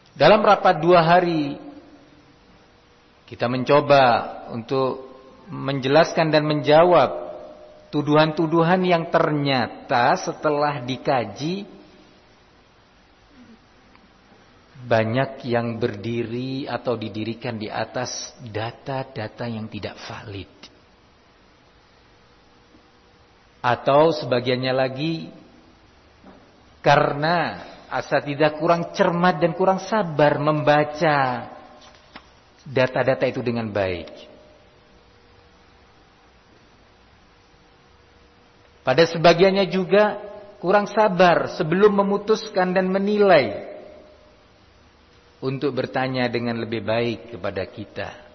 Dalam rapat 2 hari kita mencoba untuk menjelaskan dan menjawab tuduhan-tuduhan yang ternyata setelah dikaji banyak yang berdiri atau didirikan di atas data-data yang tidak valid. Atau sebagiannya lagi karena asatidzah kurang cermat dan kurang sabar membaca data-data itu dengan baik. Pada sebagiannya juga kurang sabar sebelum memutuskan dan menilai untuk bertanya dengan lebih baik kepada kita.